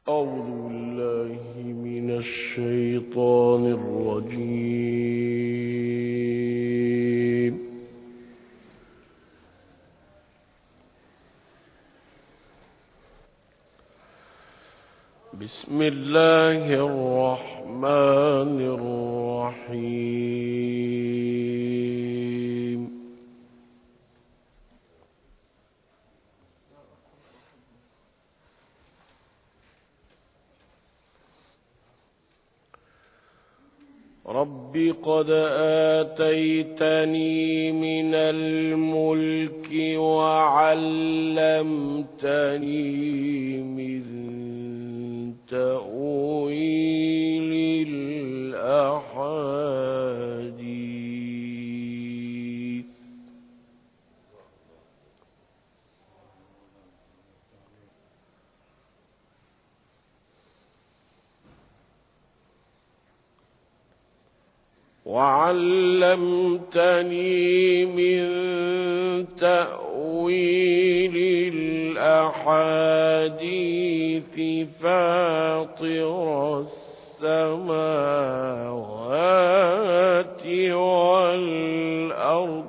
أعوذ بالله من الشيطان الرجيم. بسم الله الرحمن الرحيم. رب قد آتيتني من الملك وعلمتني من تأويل الأحاديث. وعلمتني من تأويل الأحاديث فاطر السماوات والأرض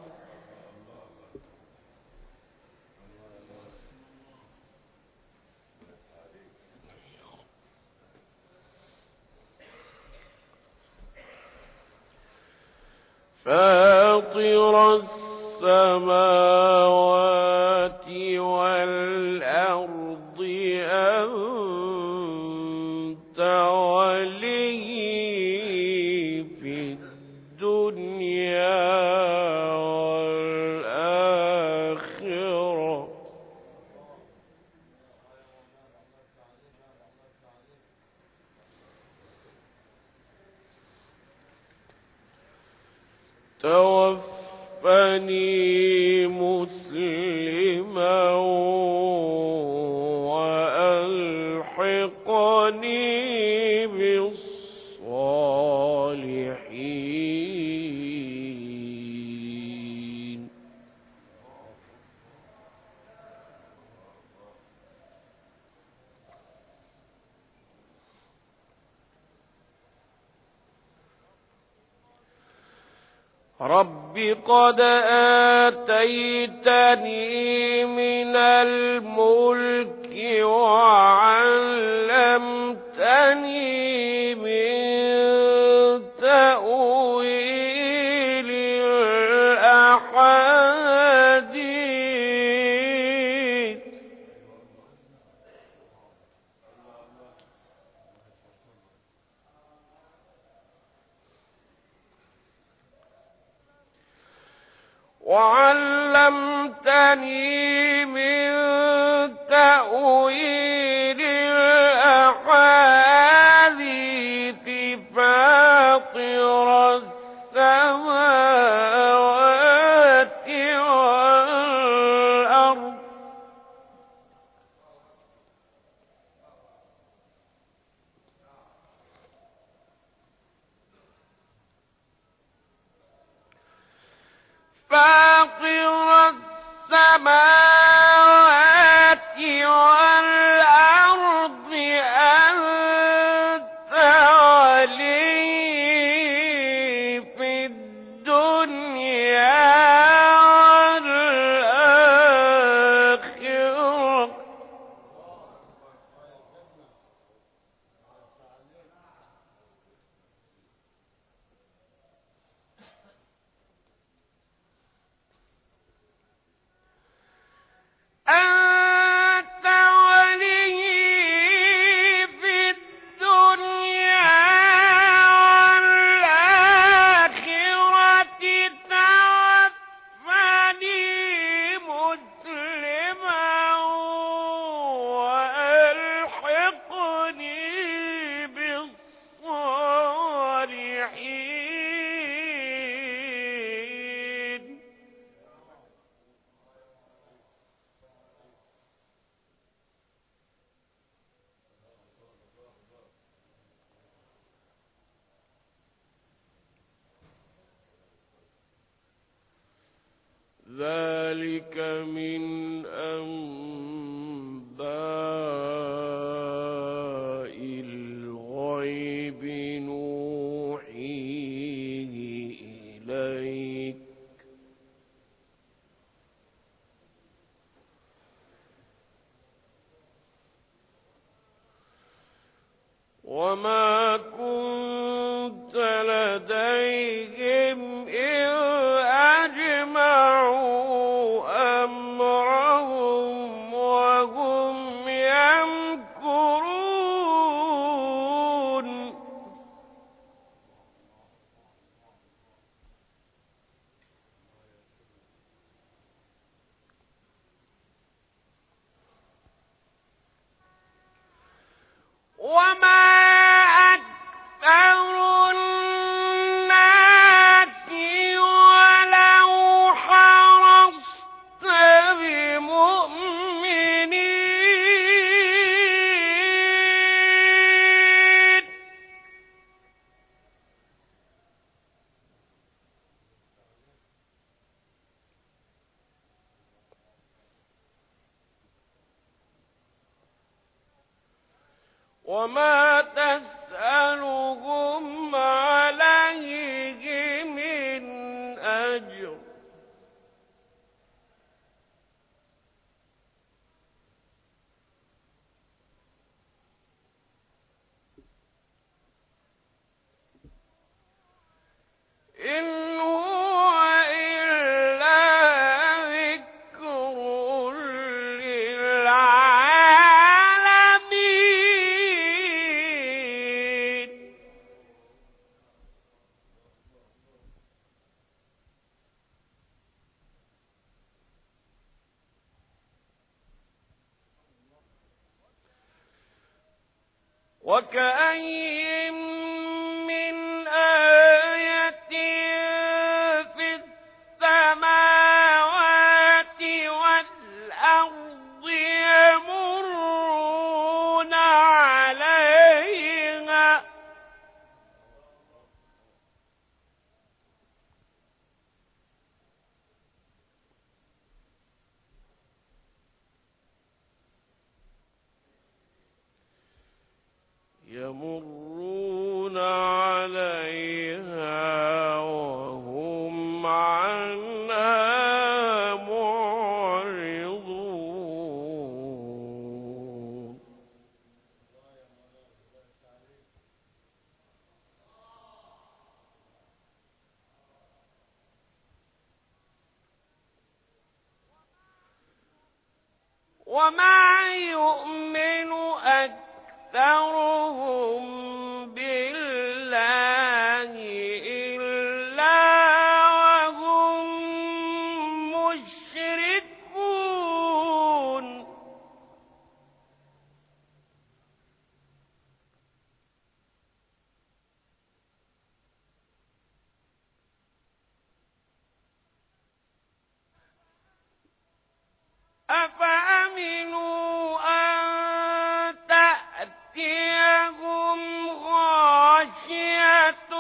فاطر السماوات والأرض أنت ولي في الدنيا والآخرة توفني مسلما وألحقني بالصالحين. رب قد آتيتني من الملك وعلمتني من تأويل الأحاديث وعلمتني من تأويل الأحاديث فاطر السماوات والأرض فاطر السماوات والأرض أنت ولي في الدنيا والآخرة أنت ولي في الدنيا والآخرة توفني مسلما وألحقني بالصالحين. ذلك من أنباء وما كنت لديهم إذ أجمعوا أمرهم وهم يمكرون وما أكثر الناس ولو حرصت بمؤمنين وما تسألهم عليه من أجر إن هو إلا ذكر للعالمين وكأين من آية في السماوات والأرض يمرون عليها وهم عنها معرضون وما يؤمن أكثرهم بالله إلا وهم مشركون أفأمنوا أن تأتيهم غاشية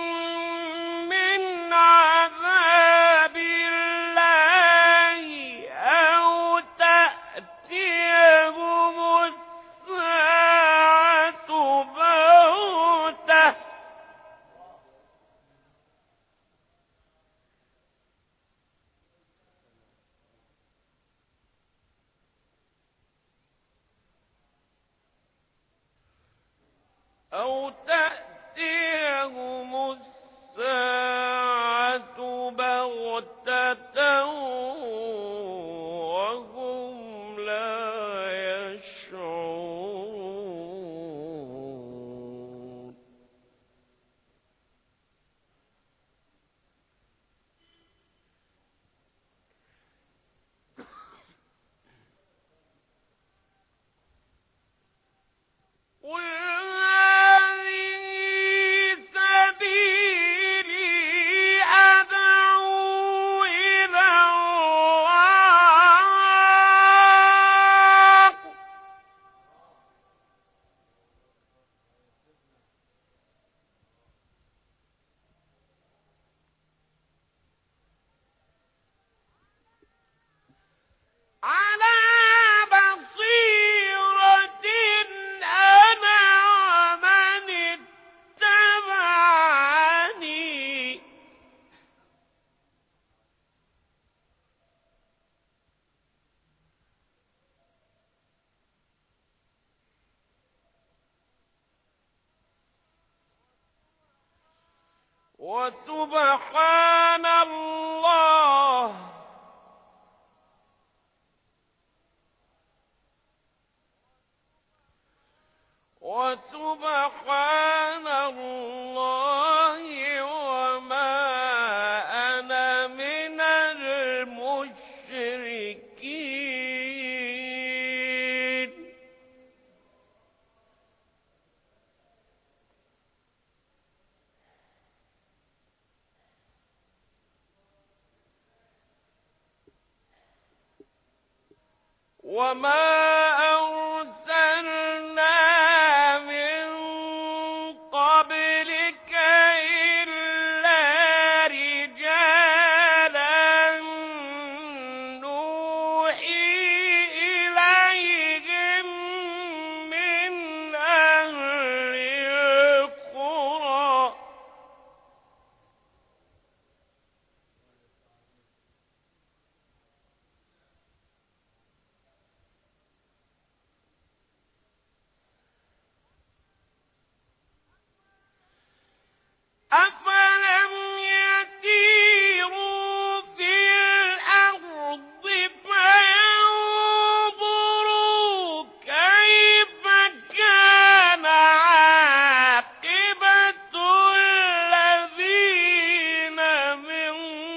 من عذاب الله أو تأتيهم الساعة بغتة وهم لا يشعرون قل هذه سبيلي وسبحان الله وسبحان الله وما أنا من المشركين. وما أرسلنا من قبلك إلا رجالا نوحي إليهم من أهل القرى. أفلم يسيروا في الأرض فينظروا كيف كان عاقبة الذين من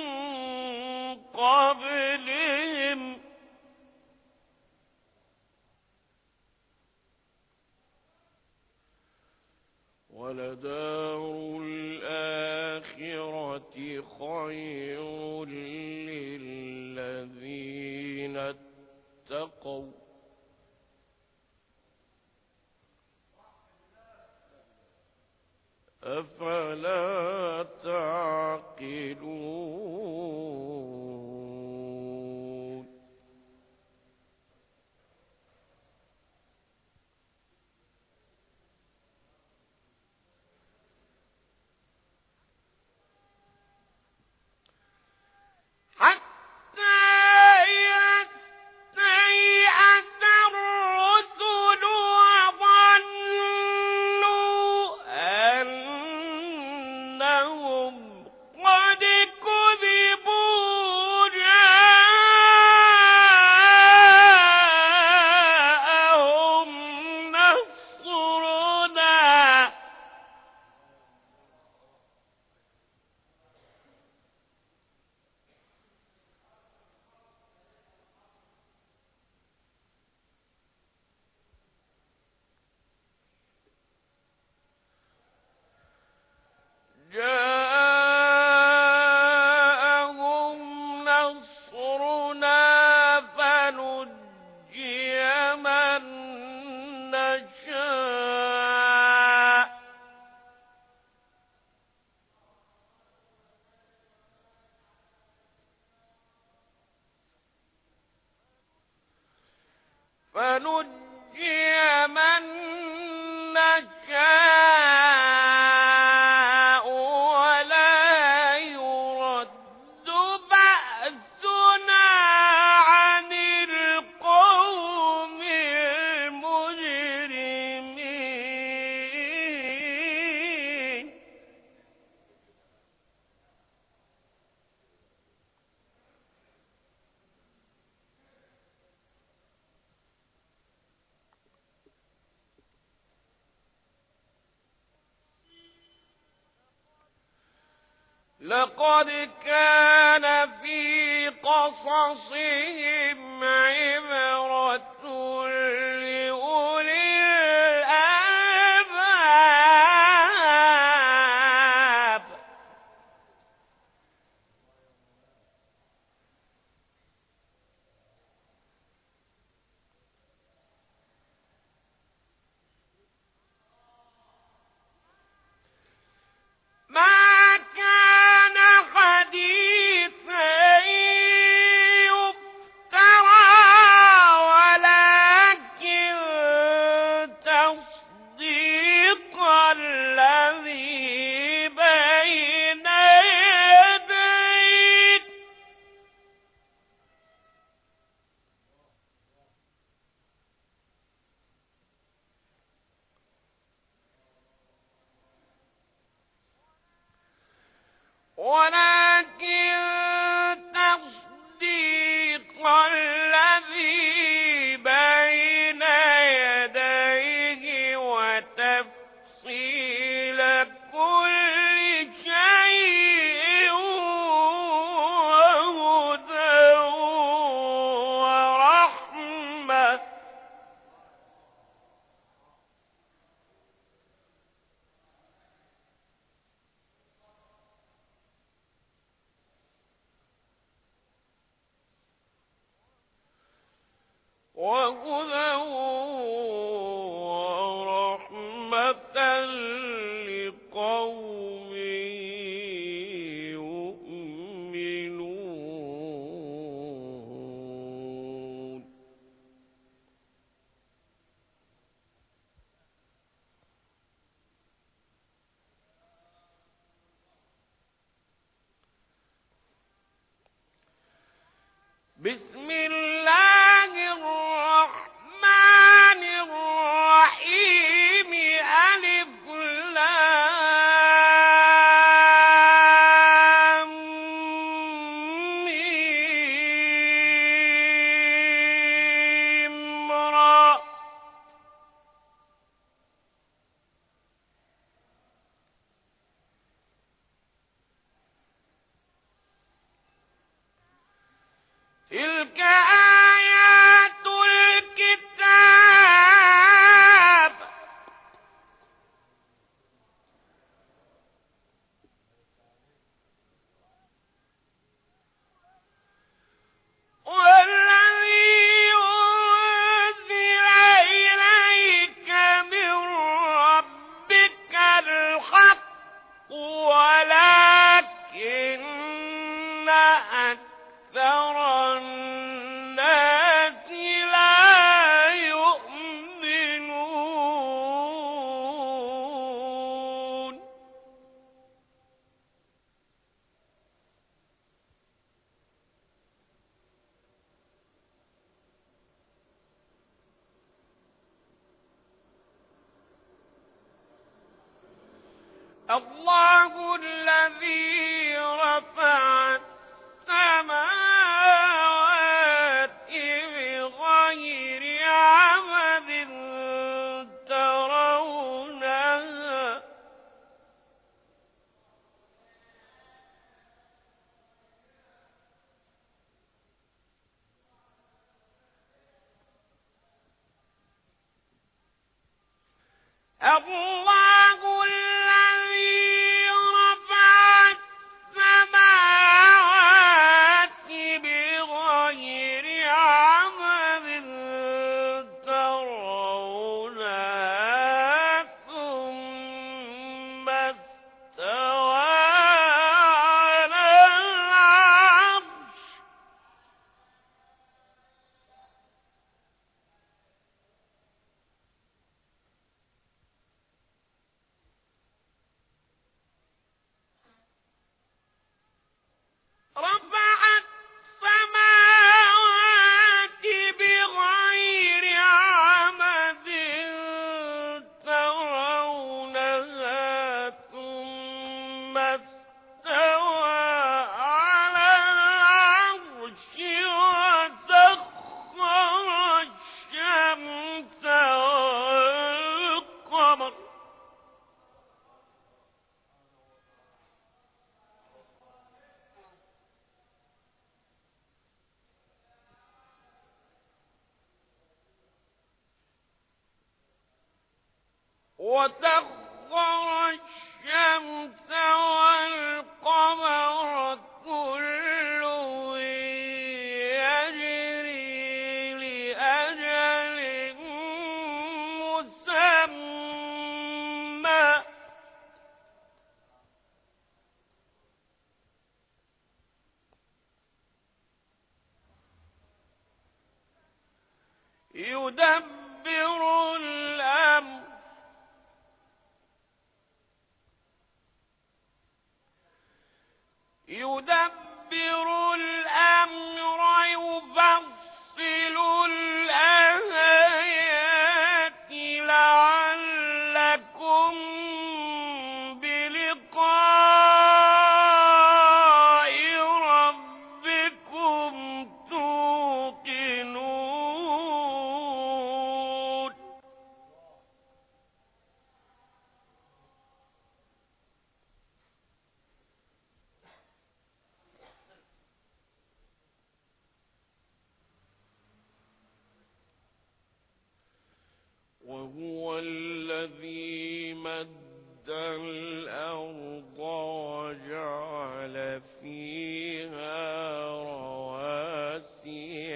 قبلهم ولدار الآخرة خير للذين اتقوا أفلا تعقلون. حتى يستيأس الرسل وظنوا أنهم قد كذبوا جاءهم نصرنا فنجي من نشاء ولا يرد بأسنا عن القوم المجرمين. لقد كان في قصصهم عبرة لأولي الألباب. ما كان حديثا يفترى ولكن تصديق الذي بين يديه وتفصيل كل شيء وهدى ورحمة لقوم يؤمنون. بسم الله الرحمن الرحيم. ألف لام ميم را. تلك آيات الكتاب. والذي أنزل إليك من ربك الحق ولكن أكثر الناس لا يؤمنون. الله الذي رفع السماوات بغير عمد ترونها الله الذي رفع السماوات بغير عمد ترونها ثم استوى على العرش. رفع السماوات بغير عمد ترونها ثم استوى على العرش وسخر الشمس والقمر والقمر كل يجري لأجل مسمى. يدبر الأمر يفصل الآيات لعلكم بلقاء وهو الذي مد الأرض وجعل فيها رواسي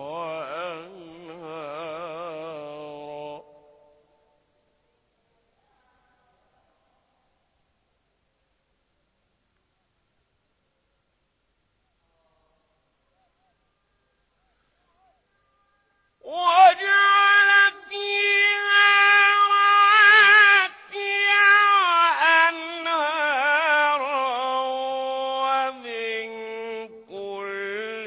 وأنهارا وجعل فيها رواسي وأنهارا ومن كل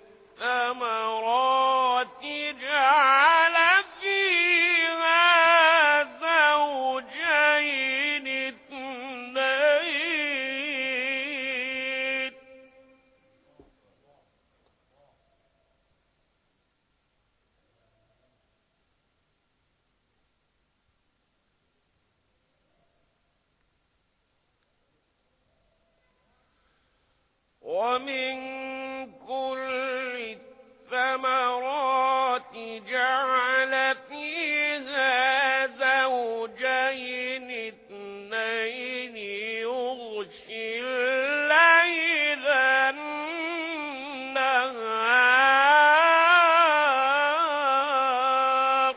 الثمرات جعل فيها زوجين اثنين ومن كل الثمرات جعل فيها زوجين اثنين يغشي الليل النهار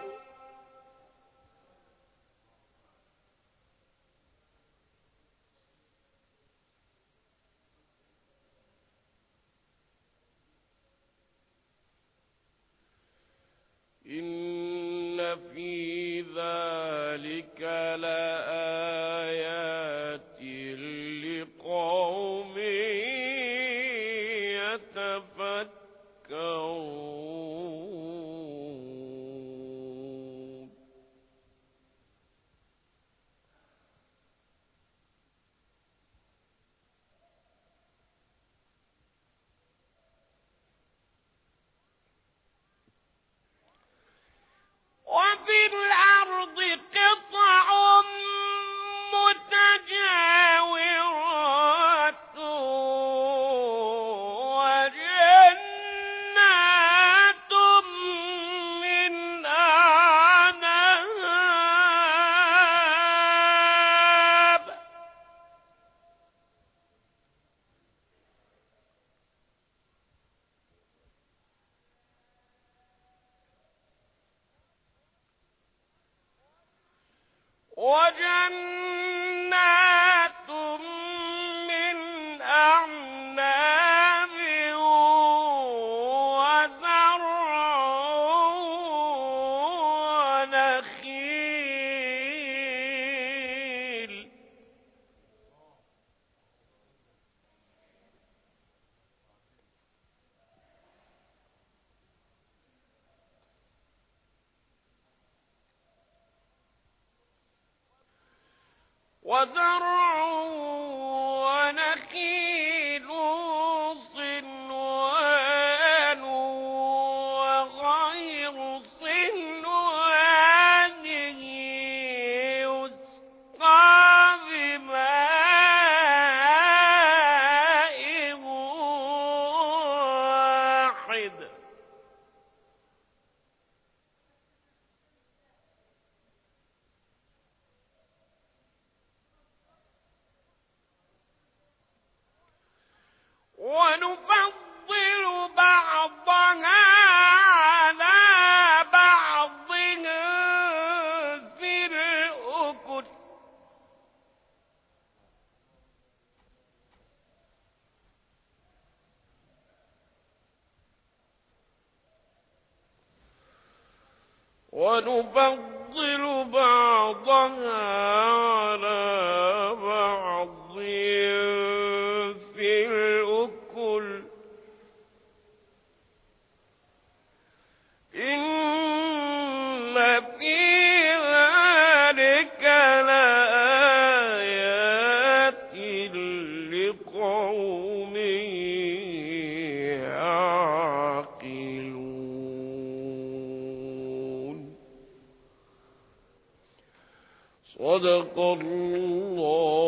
إن في ذلك لآيات لقوم يتفكرون وفي الأرض قطع متجاورات وجنات من أعناب وجنات من أعناب وزرع ونخيل صنوان وغير صنوان يسقى بماء واحد ونفضل بعضها على بعض في الأكل ونفضل بعضها على بعض في الأكل إن في ذلك لآيات لقوم يعقلون صدق الله